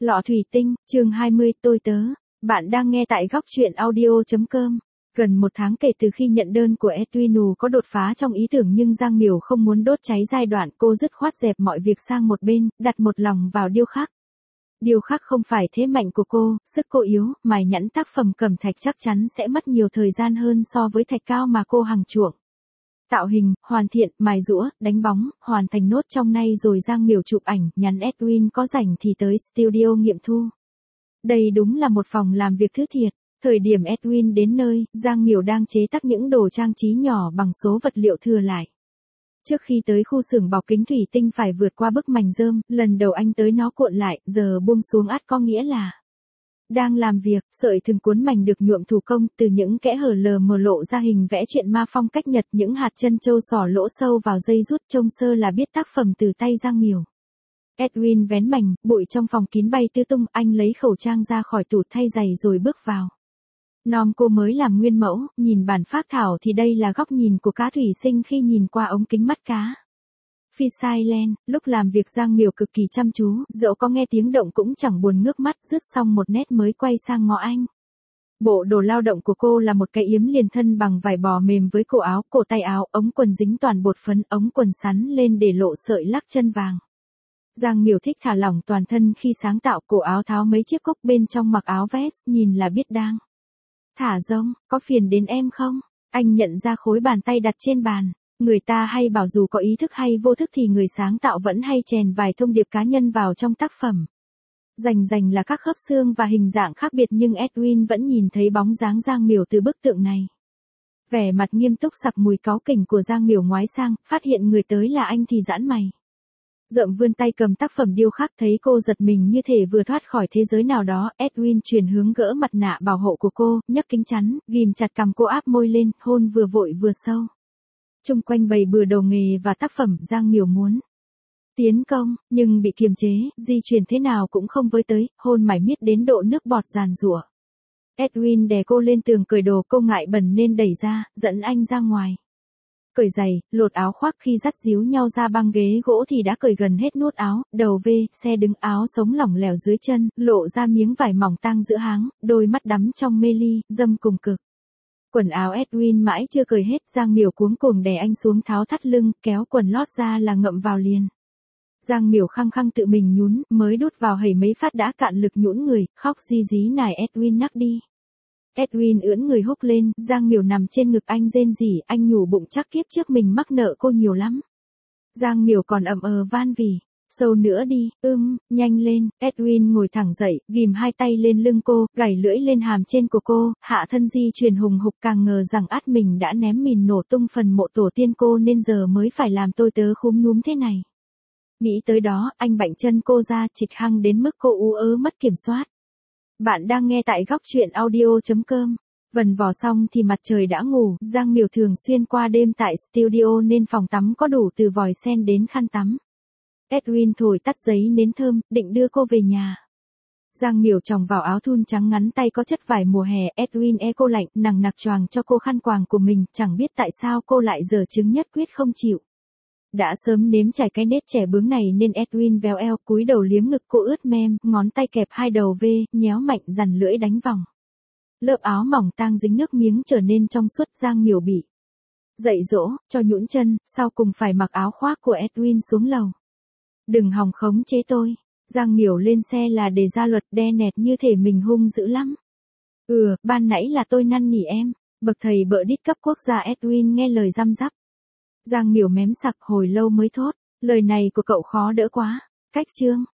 Lọ thủy tinh, chương 20, tôi tớ. Bạn đang nghe tại góc truyện audio.com. Gần một tháng kể từ khi nhận đơn của Edwin có đột phá trong ý tưởng nhưng Giang Miểu không muốn đốt cháy giai đoạn, cô dứt khoát dẹp mọi việc sang một bên, đặt một lòng vào điêu khắc. Điêu khắc không phải thế mạnh của cô, sức cô yếu, mài nhẵn tác phẩm cẩm thạch chắc chắn sẽ mất nhiều thời gian hơn so với thạch cao mà cô hằng chuộng. Tạo hình, hoàn thiện, mài rũa, đánh bóng, hoàn thành nốt trong nay rồi Giang Miểu chụp ảnh, nhắn Edwin có rảnh thì tới studio nghiệm thu. Đây đúng là một phòng làm việc thứ thiệt. Thời điểm Edwin đến nơi, Giang Miểu đang chế tác những đồ trang trí nhỏ bằng số vật liệu thừa lại. Trước khi tới khu xưởng bọc kính thủy tinh phải vượt qua bức mành rơm, lần đầu anh tới nó cuộn lại, giờ buông xuống ắt có nghĩa là đang làm việc. Sợi thừng cuốn mành được nhuộm thủ công, từ những kẽ hở lờ mờ lộ ra hình vẽ truyện ma phong cách Nhật, những hạt chân châu xỏ lỗ sâu vào dây rút trông sơ là biết tác phẩm từ tay Giang Miểu. Edwin vén mành, bụi trong phòng kín bay tứ tung, anh lấy khẩu trang ra khỏi tủ thay giày rồi bước vào. Cô mới làm nguyên mẫu, nhìn bản phác thảo thì đây là góc nhìn của cá thủy sinh khi nhìn qua ống kính mắt cá. Fisheye lens, lúc làm việc Giang Miểu cực kỳ chăm chú, dẫu có nghe tiếng động cũng chẳng buồn ngước mắt, dứt xong một nét mới quay sang ngó anh. Bộ đồ lao động của cô là một cái yếm liền thân bằng vải bò mềm với cổ áo, cổ tay áo, ống quần dính toàn bột phấn, ống quần sắn lên để lộ sợi lắc chân vàng. Giang Miểu thích thả lỏng toàn thân khi sáng tạo, cổ áo tháo mấy chiếc cúc bên trong mặc áo vest, nhìn là biết đang thả rông. Có phiền đến em không? Anh nhận ra khối bàn tay đặt trên bàn. Người ta hay bảo dù có ý thức hay vô thức thì người sáng tạo vẫn hay chèn vài thông điệp cá nhân vào trong tác phẩm. Rành là các khớp xương và hình dạng khác biệt nhưng Edwin vẫn nhìn thấy bóng dáng Giang Miểu từ bức tượng này. Vẻ mặt nghiêm túc sặc mùi cáu kỉnh của Giang Miểu ngoái sang, phát hiện người tới là anh thì giãn mày. Rậm vươn tay cầm tác phẩm điêu khắc, thấy cô giật mình như thể vừa thoát khỏi thế giới nào đó. Edwin chuyển hướng gỡ mặt nạ bảo hộ của cô, nhấc kính chắn, ghim chặt cằm cô, áp môi lên, hôn vừa vội vừa sâu. Chung quanh bầy bừa đồ nghề và tác phẩm, Giang Miểu muốn tiến công, nhưng bị kiềm chế, di chuyển thế nào cũng không với tới, hôn mải miết đến độ nước bọt giàn giụa. Edwin đè cô lên tường cởi đồ, cô ngại bẩn nên đẩy ra, dẫn anh ra ngoài. Cởi giày, lột áo khoác, khi dắt díu nhau ra băng ghế gỗ thì đã cởi gần hết nút áo, đầu V, xe đứng, áo sống lỏng lẻo dưới chân, lộ ra miếng vải mỏng tang giữa háng, đôi mắt đắm trong mê ly, dâm cùng cực. Quần áo Edwin mãi chưa cởi hết, Giang Miểu cuống cuồng đè anh xuống, tháo thắt lưng, kéo quần lót ra là ngậm vào liền. Giang Miểu khăng khăng tự mình nhún, mới đút vào hầy mấy phát đã cạn lực nhũn người, khóc ri rí nài Edwin nhắc đi. Edwin ưỡn người húc lên, Giang Miểu nằm trên ngực anh rên rỉ, anh nhủ bụng chắc kiếp trước mình mắc nợ cô nhiều lắm. Giang Miểu còn van vỉ, sâu nữa đi, nhanh lên. Edwin ngồi thẳng dậy, ghim hai tay lên lưng cô, gảy lưỡi lên hàm trên của cô, hạ thân di truyền hùng hục, càng ngờ rằng ắt mình đã ném mìn nổ tung phần mộ tổ tiên cô nên giờ mới phải làm tôi tớ khúm núm thế này. Nghĩ tới đó, anh bạnh chân cô ra, trịch hăng đến mức cô ú ớ mất kiểm soát. Bạn đang nghe tại góc truyện audio.com. Vần vò xong thì mặt trời đã ngủ, Giang Miểu thường xuyên qua đêm tại studio nên phòng tắm có đủ từ vòi sen đến khăn tắm. Edwin thổi tắt giấy nến thơm, định đưa cô về nhà. Giang Miểu chòng vào áo thun trắng ngắn tay có chất vải mùa hè, Edwin cô lạnh, nằng nặc choàng cho cô khăn quàng của mình, chẳng biết tại sao cô lại giở chứng nhất quyết không chịu. Đã sớm nếm trải cái nết trẻ bướng này nên Edwin véo eo, cúi đầu liếm ngực cô ướt mem, ngón tay kẹp hai đầu V, nhéo mạnh dằn lưỡi đánh vòng. Lớp áo mỏng tang dính nước miếng trở nên trong suốt. Giang Miểu bị dạy dỗ, cho nhũn chân, sau cùng phải mặc áo khoác của Edwin xuống lầu. Đừng hòng khống chế tôi. Giang Miểu lên xe là để ra luật, đe nẹt như thể mình hung dữ lắm. Ban nãy là tôi năn nỉ em. Bậc thầy bợ đít cấp quốc gia. Edwin nghe lời răm rắp. Giang Miểu mém sặc hồi lâu mới thốt, lời này của cậu khó đỡ quá. Cách chương.